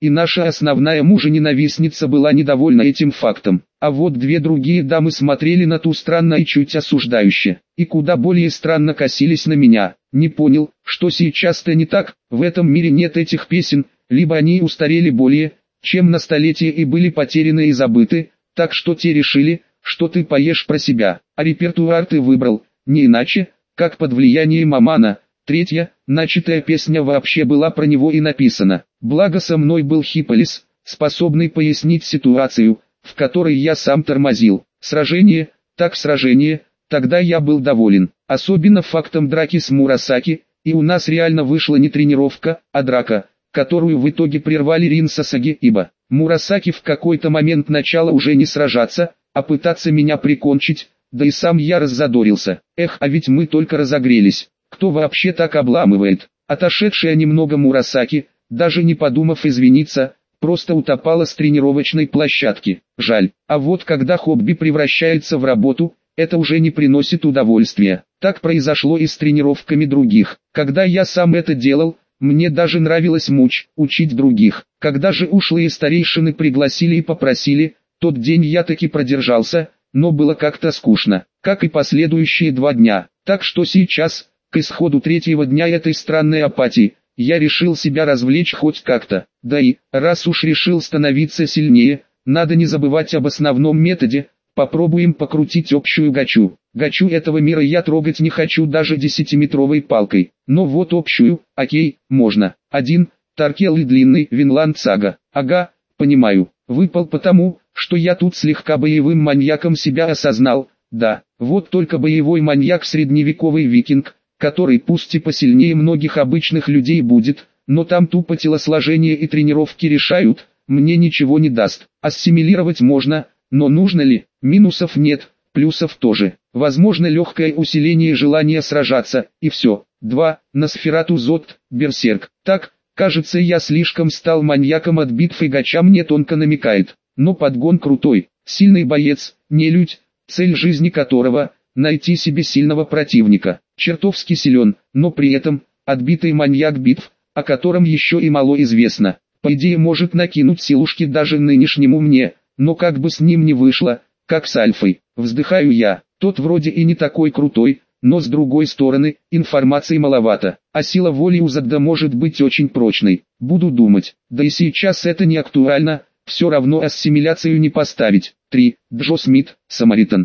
[SPEAKER 1] и наша основная мужененавистница была недовольна этим фактом. А вот две другие дамы смотрели на ту странно и чуть осуждающе, и куда более странно косились на меня. Не понял, что сейчас-то не так, в этом мире нет этих песен, либо они устарели более, чем на столетие и были потеряны и забыты, так что те решили, что ты поешь про себя, а репертуар ты выбрал, не иначе, как под влиянием Амана. Третья, начатая песня вообще была про него и написана. Благо со мной был Хипполис, способный пояснить ситуацию, в которой я сам тормозил. Сражение, так сражение, тогда я был доволен. Особенно фактом драки с Мурасаки, и у нас реально вышла не тренировка, а драка, которую в итоге прервали Рин Сасаги, ибо Мурасаки в какой-то момент начала уже не сражаться, а пытаться меня прикончить, да и сам я раззадорился. Эх, а ведь мы только разогрелись. Кто вообще так обламывает? Отошедшая немного Мурасаки, даже не подумав извиниться, просто утопала с тренировочной площадки. Жаль. А вот когда хобби превращается в работу, это уже не приносит удовольствия. Так произошло и с тренировками других. Когда я сам это делал, мне даже нравилось учить других. Когда же ушлые старейшины пригласили и попросили, тот день я таки продержался, но было как-то скучно, как и последующие 2 дня. Так что сейчас, к исходу 3-го дня этой странной апатии, я решил себя развлечь хоть как-то. Да и, раз уж решил становиться сильнее, надо не забывать об основном методе. Попробуем покрутить общую гачу. Гачу этого мира я трогать не хочу даже 10-метровой палкой. Но вот общую, окей, можно. 1. Таркел и длинный Винланд Сага. Ага, понимаю. Выпал потому, что я тут слегка боевым маньяком себя осознал. Да, вот только боевой маньяк средневековый викинг, который пусть и посильнее многих обычных людей будет, но там тупо телосложение и тренировки решают, мне ничего не даст. Ассимилировать можно, но нужно ли? Минусов нет, плюсов тоже. Возможно легкое усиление желания сражаться, и все. 2. Носферату Зод, Берсерк. Так, кажется я слишком стал маньяком от битв и гача мне тонко намекает. Но подгон крутой, сильный боец, нелюдь, цель жизни которого – найти себе сильного противника. Чертовски силен, но при этом, отбитый маньяк битв, о котором еще и мало известно. По идее может накинуть силушки даже нынешнему мне, но как бы с ним не вышло, как с Альфой. Вздыхаю я, тот вроде и не такой крутой, но с другой стороны, информации маловато, а сила воли у Задда может быть очень прочной. Буду думать, да и сейчас это не актуально, все равно ассимиляцию не поставить. 3. Джо Смит, Самаритан.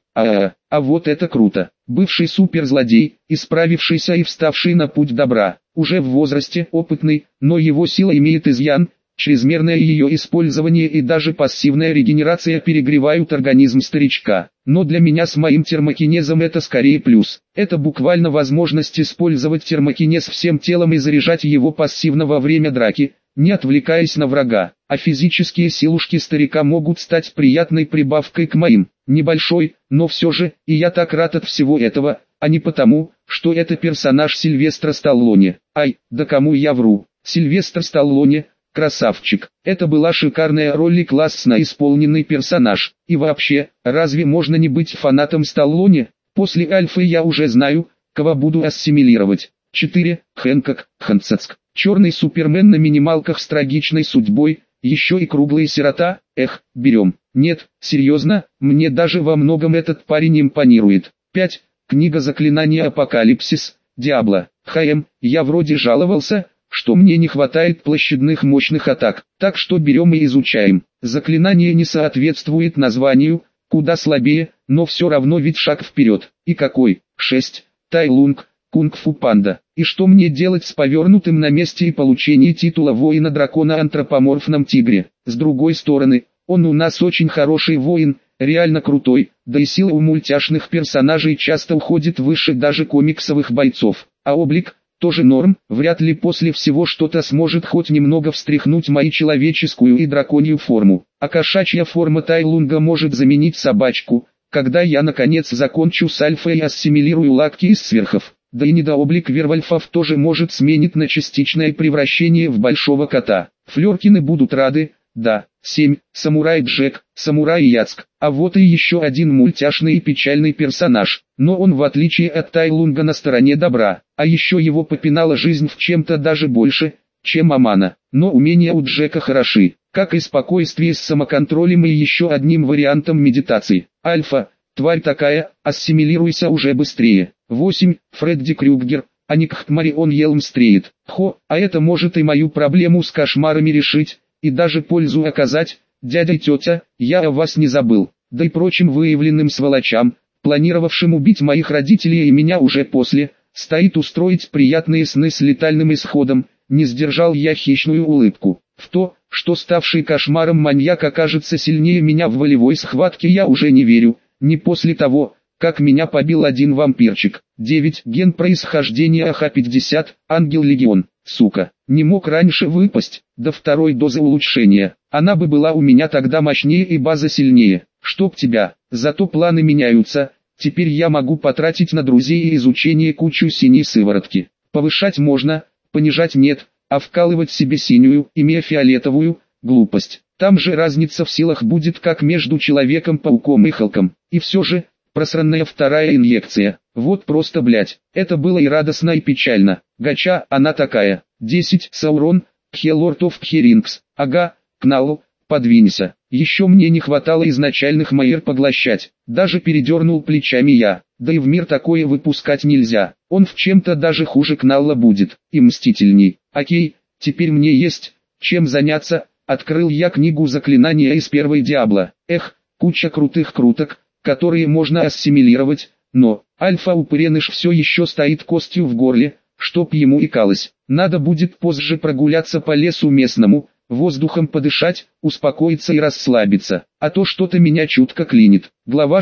[SPEAKER 1] А вот это круто. Бывший суперзлодей, исправившийся и вставший на путь добра, уже в возрасте, опытный, но его сила имеет изъян. Чрезмерное ее использование и даже пассивная регенерация перегревают организм старичка. Но для меня с моим термокинезом это скорее плюс. Это буквально возможность использовать термокинез всем телом и заряжать его пассивно во время драки, не отвлекаясь на врага. А физические силушки старика могут стать приятной прибавкой к моим. Небольшой, но все же, и я так рад от всего этого, а не потому, что это персонаж Сильвестра Сталлоне. Ай, да кому я вру. Сильвестр Сталлоне – красавчик. Это была шикарная роль и классно исполненный персонаж. И вообще, разве можно не быть фанатом Сталлоне? После Альфы я уже знаю, кого буду ассимилировать. 4. Хэнкок, Хансецк. Черный супермен на минималках с трагичной судьбой, еще и круглый сирота. Эх, берем. Нет, серьезно, мне даже во многом этот парень импонирует. 5. Книга заклинания Апокалипсис, Диабло. Я вроде жаловался, что мне не хватает площадных мощных атак, так что берем и изучаем. Заклинание не соответствует названию, куда слабее, но все равно ведь шаг вперед. И какой? 6. Тайлунг, Кунг-фу панда. И что мне делать с повернутым на месте и получение титула воина-дракона антропоморфном тигре? С другой стороны, он у нас очень хороший воин, реально крутой, да и сила у мультяшных персонажей часто уходит выше даже комиксовых бойцов. А облик? Тоже норм, вряд ли после всего что-то сможет хоть немного встряхнуть мою человеческую и драконью форму. А кошачья форма Тайлунга может заменить собачку, когда я наконец закончу с альфой и ассимилирую лакки из сверхов. Да и недооблик вервольфов тоже может сменить на частичное превращение в большого кота. Флёркины будут рады, да. 7. Самурай Джек, Самурай Яцк. А вот и еще один мультяшный и печальный персонаж. Но он в отличие от Тайлунга на стороне добра. А еще его попинала жизнь в чем-то даже больше, чем Амана. Но умения у Джека хороши, как и спокойствие с самоконтролем и еще одним вариантом медитации. Альфа, тварь такая, ассимилируйся уже быстрее. 8. Фредди Крюгер, а не Кхмарион Елмстреет. А это может и мою проблему с кошмарами решить, и даже пользу оказать. Дядя и тетя, я о вас не забыл, да и прочим выявленным сволочам, планировавшим убить моих родителей и меня уже после, стоит устроить приятные сны с летальным исходом. Не сдержал я хищную улыбку. В то, что ставший кошмаром маньяк окажется сильнее меня в волевой схватке, я уже не верю, не после того, как меня побил один вампирчик. 9. Ген происхождения АХ-50, Ангел-Легион. Сука, не мог раньше выпасть, до второй дозы улучшения. Она бы была у меня тогда мощнее и база сильнее. Чтоб тебя, зато планы меняются. Теперь я могу потратить на друзей и изучение кучу синей сыворотки. Повышать можно, понижать нет, а вкалывать себе синюю, имея фиолетовую, глупость. Там же разница в силах будет как между Человеком-пауком и Халком. И все же, просранная вторая инъекция. Вот просто блять, это было и радостно, и печально. Гача, она такая. 10. Саурон, Кхелорд оф Кхерингс. Ага, Кнал, подвинься. Еще мне не хватало изначальных майер поглощать. Даже передернул плечами я. Да и в мир такое выпускать нельзя. Он в чем-то даже хуже Кналла будет. И мстительней. Окей, теперь мне есть чем заняться. Открыл я книгу заклинания из первой Диабло. Куча крутых круток, которые можно ассимилировать. Но, альфа-упыреныш все еще стоит костью в горле, чтоб ему икалось. Надо будет позже прогуляться по лесу местному, воздухом подышать, успокоиться и расслабиться. А то что-то меня чутко клинит. Глава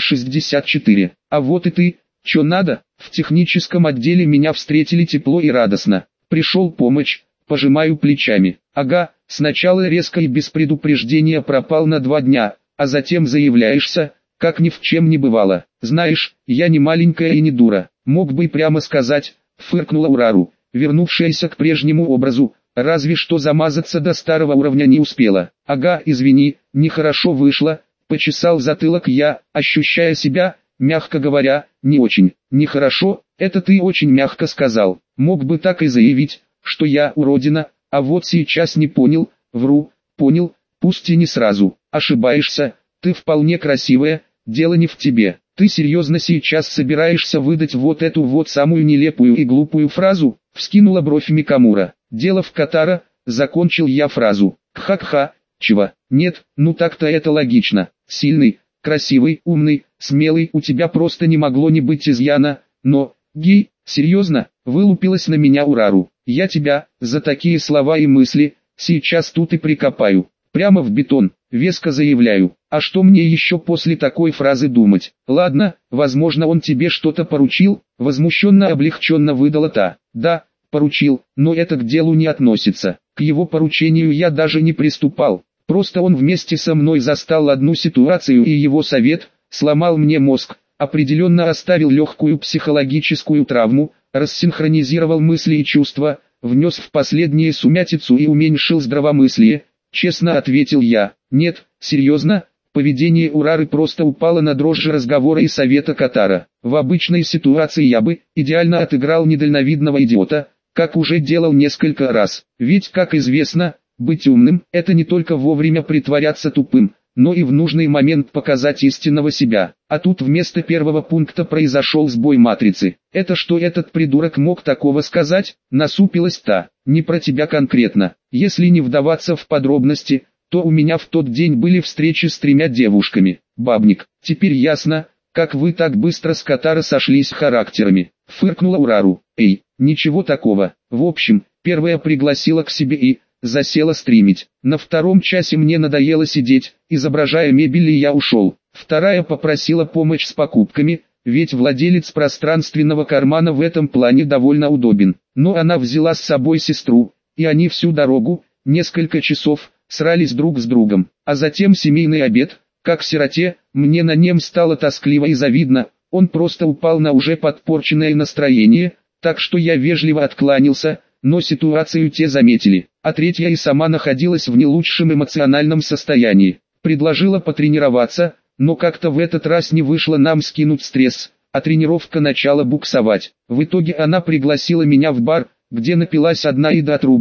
[SPEAKER 1] 64. А вот и ты, чё надо? В техническом отделе меня встретили тепло и радостно. Пришел помощь, пожимаю плечами. Ага, сначала резко и без предупреждения пропал на 2 дня, а затем заявляешься, как ни в чем не бывало. Знаешь, я не маленькая и не дура, мог бы и прямо сказать, фыркнула Урару, вернувшаяся к прежнему образу, разве что замазаться до старого уровня не успела. Ага, извини, нехорошо вышло, почесал затылок я, ощущая себя, мягко говоря, не очень. Нехорошо, это ты очень мягко сказал, мог бы так и заявить, что я уродина, а вот сейчас не понял, вру, понял, пусть и не сразу. Ошибаешься, ты вполне красивая, дело не в тебе. Ты серьезно сейчас собираешься выдать вот эту вот самую нелепую и глупую фразу? Вскинула бровь Микамура. Дело в Катара, закончил я фразу. Кха-кха, чего? Нет, ну так-то это логично. Сильный, красивый, умный, смелый, у тебя просто не могло не быть изъяна, но, гей, серьезно, вылупилась на меня Урару. Я тебя, за такие слова и мысли, сейчас тут и прикопаю. Прямо в бетон, веско заявляю. А что мне еще после такой фразы думать? Ладно, возможно он тебе что-то поручил, возмущенно-облегченно выдала та. Да, поручил, но это к делу не относится. К его поручению я даже не приступал. Просто он вместе со мной застал одну ситуацию, и его совет сломал мне мозг, определенно оставил легкую психологическую травму, рассинхронизировал мысли и чувства, внес в последние сумятицу и уменьшил здравомыслие. Честно ответил я. Нет, серьезно, поведение Урары просто упало на дрожжи разговора и совета Катара. В обычной ситуации я бы идеально отыграл недальновидного идиота, как уже делал несколько раз. Ведь, как известно, быть умным – это не только вовремя притворяться тупым, но и в нужный момент показать истинного себя. А тут вместо первого пункта произошел сбой матрицы. Это что этот придурок мог такого сказать? Насупилась та. Не про тебя конкретно. Если не вдаваться в подробности, то у меня в тот день были встречи с 3 девушками. Бабник, теперь ясно, как вы так быстро с Катара сошлись характерами. Фыркнула Урару. Эй, ничего такого. В общем, первая пригласила к себе и засела стримить. На втором часе мне надоело сидеть, изображая мебель, и я ушел. Вторая попросила помощь с покупками, ведь владелец пространственного кармана в этом плане довольно удобен. Но она взяла с собой сестру, и они всю дорогу, несколько часов, срались друг с другом. А затем семейный обед, как сироте, мне на нем стало тоскливо и завидно, он просто упал на уже подпорченное настроение, так что я вежливо откланялся, но ситуацию те заметили. А третья и сама находилась в не лучшем эмоциональном состоянии. Предложила потренироваться, но как-то в этот раз не вышло нам скинуть стресс, а тренировка начала буксовать. В итоге она пригласила меня в бар, где напилась одна и до отруба,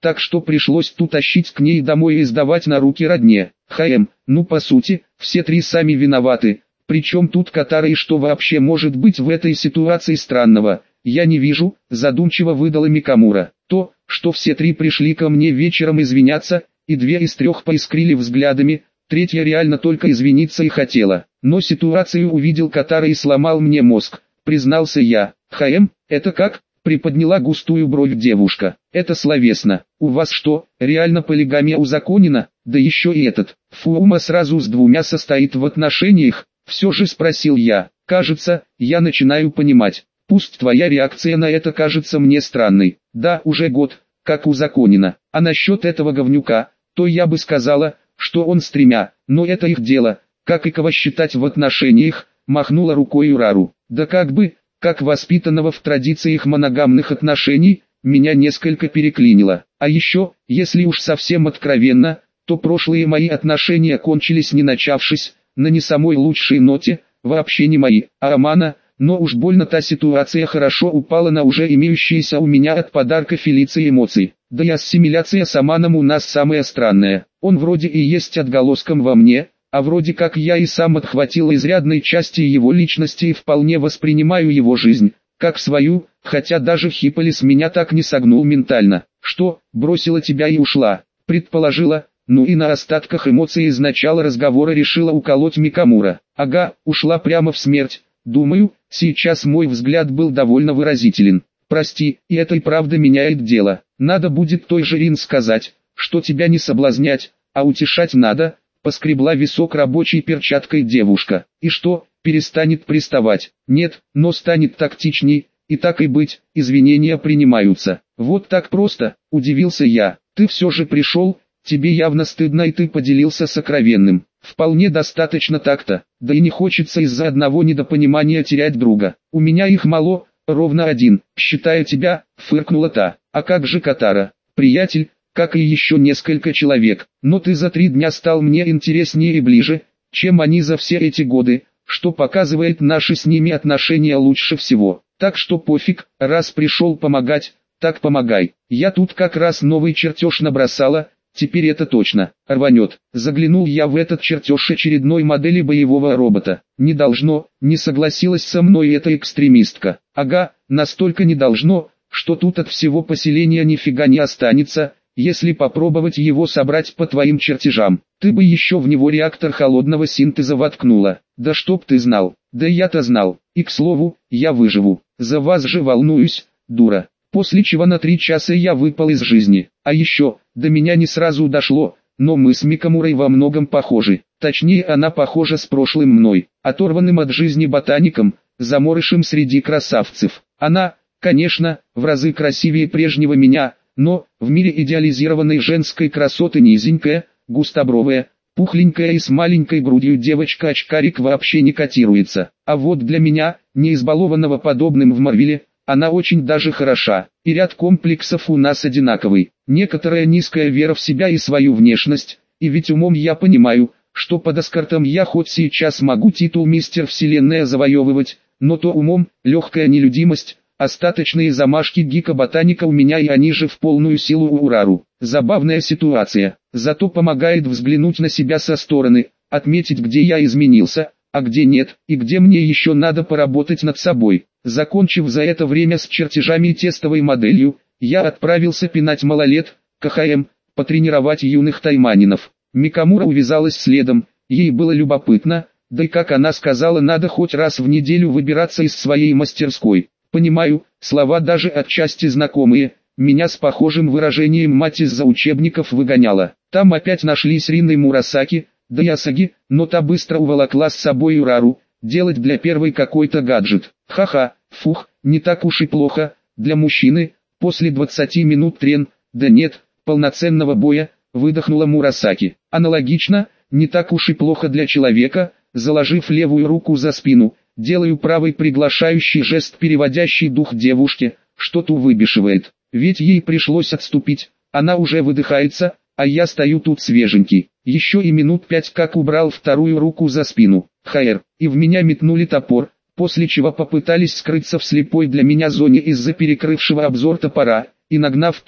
[SPEAKER 1] так что пришлось ту тащить к ней домой и сдавать на руки родне. Ну по сути, все три сами виноваты. Причем тут Катара и что вообще может быть в этой ситуации странного? Я не вижу, задумчиво выдала Микамура. То, что все три пришли ко мне вечером извиняться, и 2 из 3 поискрили взглядами, третья реально только извиниться и хотела. Но ситуацию увидел Катара и сломал мне мозг, признался я. Это как? Приподняла густую бровь девушка. Это словесно. У вас что, реально полигамия узаконена? Да еще и этот. Фуума сразу с 2 состоит в отношениях? Все же спросил я. Кажется, я начинаю понимать. Пусть твоя реакция на это кажется мне странной. Да, уже год, как узаконено. А насчет этого говнюка, то я бы сказала, что он с 3, но это их дело. Как и кого считать в отношениях, махнула рукой Урару. Да как воспитанного в традициях моногамных отношений, меня несколько переклинило. А еще, если уж совсем откровенно, то прошлые мои отношения кончились не начавшись, на не самой лучшей ноте, вообще не мои, а Романа, но уж больно та ситуация хорошо упала на уже имеющиеся у меня от подарка Фелиции эмоции. Да и ассимиляция с Аманом у нас самая странная. Он вроде и есть отголоском во мне, а вроде как я и сам отхватил изрядной части его личности и вполне воспринимаю его жизнь, как свою, хотя даже Хиполис меня так не согнул ментально. Что, бросила тебя и ушла, предположила, ну и на остатках эмоций из начала разговора решила уколоть Микамура. Ага, ушла прямо в смерть. Думаю, сейчас мой взгляд был довольно выразителен. Прости, и это и правда меняет дело. Надо будет той же Рин сказать, что тебя не соблазнять, а утешать надо. Поскребла висок рабочей перчаткой девушка. И что, перестанет приставать? Нет, но станет тактичней, и так и быть, извинения принимаются. Вот так просто, удивился я. Ты все же пришел, тебе явно стыдно и ты поделился сокровенным. Вполне достаточно так-то, да и не хочется из-за одного недопонимания терять друга. У меня их мало, ровно 1, считая тебя, фыркнула та. А как же Катара, приятель? Как и еще несколько человек, но ты за 3 дня стал мне интереснее и ближе, чем они за все эти годы, что показывает наши с ними отношения лучше всего. Так что пофиг, раз пришел помогать, так помогай. Я тут как раз новый чертеж набросала, теперь это точно рванет. Заглянул я в этот чертеж очередной модели боевого робота. Не должно, не согласилась со мной эта экстремистка. Ага, настолько не должно, что тут от всего поселения нифига не останется. Если попробовать его собрать по твоим чертежам, ты бы еще в него реактор холодного синтеза воткнула. Да чтоб ты знал, да я-то знал, и к слову, я выживу, за вас же волнуюсь, дура. После чего на 3 часа я выпал из жизни. А еще, до меня не сразу дошло, но мы с Микамурой во многом похожи. Точнее, она похожа с прошлым мной, оторванным от жизни ботаником, заморышем среди красавцев. Она, конечно, в разы красивее прежнего меня, но, в мире идеализированной женской красоты низенькая, густобровая, пухленькая и с маленькой грудью девочка-очкарик вообще не котируется. А вот для меня, не избалованного подобным в Марвеле, она очень даже хороша, и ряд комплексов у нас одинаковый. Некоторая низкая вера в себя и свою внешность, и ведь умом я понимаю, что под эскортом я хоть сейчас могу титул мистер Вселенная завоевывать, но то умом, легкая нелюдимость, остаточные замашки гика-ботаника у меня и они же в полную силу у Урару. Забавная ситуация, зато помогает взглянуть на себя со стороны, отметить где я изменился, а где нет, и где мне еще надо поработать над собой. Закончив за это время с чертежами и тестовой моделью, я отправился пинать малолет, потренировать юных тайманинов. Микамура увязалась следом, ей было любопытно, да и как она сказала, надо хоть раз в неделю выбираться из своей мастерской. Понимаю, слова даже отчасти знакомые, меня с похожим выражением мать из-за учебников выгоняла. Там опять нашлись Рин и Мурасаки, да и Асаги, но та быстро уволокла с собой Урару, делать для первой какой-то гаджет. Ха-ха, фух, не так уж и плохо, для мужчины, после 20 минут да нет, полноценного боя, выдохнула Мурасаки. Аналогично, не так уж и плохо для человека, заложив левую руку за спину, делаю правый приглашающий жест, переводящий дух девушке, что ту выбешивает, ведь ей пришлось отступить, она уже выдыхается, а я стою тут свеженький. Еще и минут 5 как убрал вторую руку за спину, и в меня метнули топор, после чего попытались скрыться в слепой для меня зоне из-за перекрывшего обзор топора, и нагнав тот,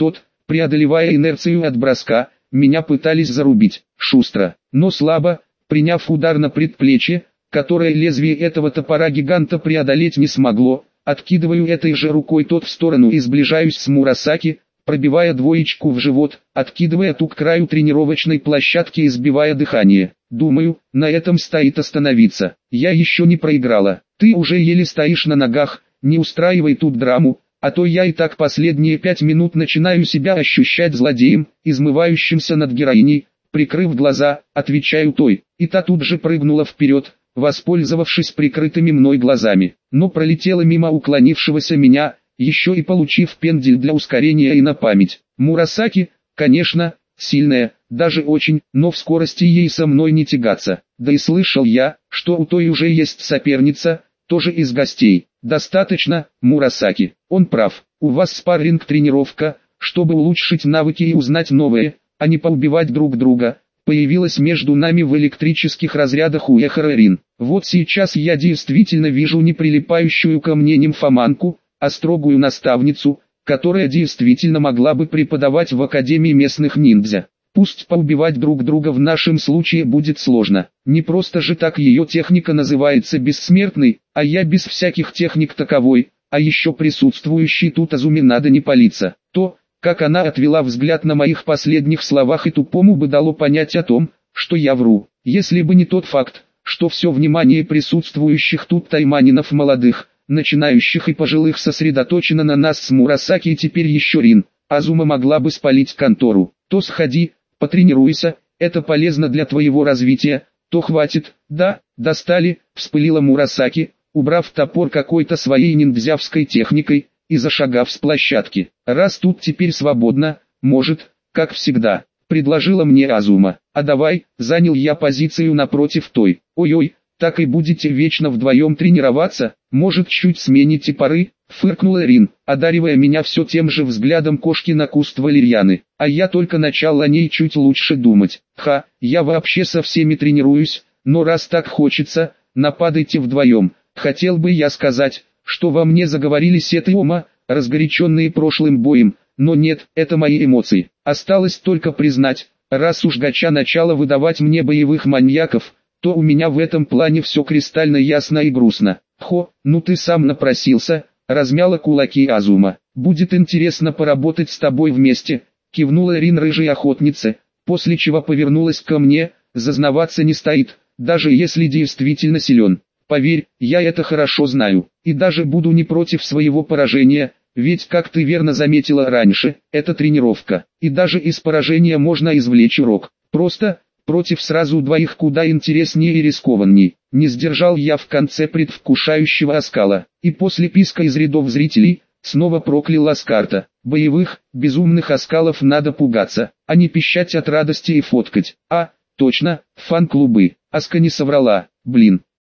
[SPEAKER 1] Преодолевая инерцию от броска, меня пытались зарубить, шустро, но слабо, приняв удар на предплечье, которое лезвие этого топора-гиганта преодолеть не смогло, откидываю этой же рукой тот в сторону и сближаюсь с Мурасаки, пробивая двоечку в живот, откидывая ту к краю тренировочной площадки и сбивая дыхание. Думаю, на этом стоит остановиться. Я еще не проиграла. Ты уже еле стоишь на ногах, не устраивай тут драму, а то я и так последние 5 минут начинаю себя ощущать злодеем, измывающимся над героиней. Прикрыв глаза, отвечаю той, и та тут же прыгнула вперед, воспользовавшись прикрытыми мной глазами, но пролетела мимо уклонившегося меня, еще и получив пендель для ускорения и на память. Мурасаки, конечно, сильная, даже очень, но в скорости ей со мной не тягаться. Да и слышал я, что у той уже есть соперница, тоже из гостей. Достаточно, Мурасаки, он прав, у вас спарринг-тренировка, чтобы улучшить навыки и узнать новые, а не поубивать друг друга. Появилась между нами в электрических разрядах Уэхара Рин. Вот сейчас я действительно вижу не прилипающую ко мне нимфоманку, а строгую наставницу, которая действительно могла бы преподавать в Академии местных ниндзя. Пусть поубивать друг друга в нашем случае будет сложно. Не просто же так ее техника называется бессмертной, а я без всяких техник таковой, а еще присутствующий тут Азуми надо не палиться. То, как она отвела взгляд на моих последних словах и тупому бы дало понять о том, что я вру. Если бы не тот факт, что все внимание присутствующих тут тайманинов молодых, начинающих и пожилых сосредоточено на нас с Мурасаки и теперь еще Рин, Азума могла бы спалить контору. То сходи, потренируйся, это полезно для твоего развития, то хватит, да, достали, вспылила Мурасаки, убрав топор какой-то своей ниндзявской техникой, и зашагав с площадки. Раз тут теперь свободно, может, как всегда, предложила мне Азума. А давай, занял я позицию напротив той. Ой-ой, так и будете вечно вдвоем тренироваться, может чуть смените пары, фыркнула Рин, одаривая меня все тем же взглядом кошки на куст валерьяны. А я только начал о ней чуть лучше думать. Ха, я вообще со всеми тренируюсь, но раз так хочется, нападайте вдвоем. Хотел бы я сказать, что во мне заговорили сеты ума, разгоряченные прошлым боем, но нет, это мои эмоции. Осталось только признать, раз уж Гача начала выдавать мне боевых маньяков, то у меня в этом плане все кристально ясно и грустно. Хо, ну ты сам напросился, размяла кулаки Азума. Будет интересно поработать с тобой вместе, кивнула Рин рыжей охотнице, после чего повернулась ко мне, зазнаваться не стоит, даже если действительно силен. Поверь, я это хорошо знаю, и даже буду не против своего поражения, ведь, как ты верно заметила раньше, это тренировка, и даже из поражения можно извлечь урок. Просто, против сразу двоих куда интереснее и рискованней. Не сдержал я в конце предвкушающего оскала, и после писка из рядов зрителей, снова проклял Аскарта. Боевых, безумных оскалов надо пугаться, а не пищать от радости и фоткать. А, точно, фан-клубы, Аска не соврала, блин.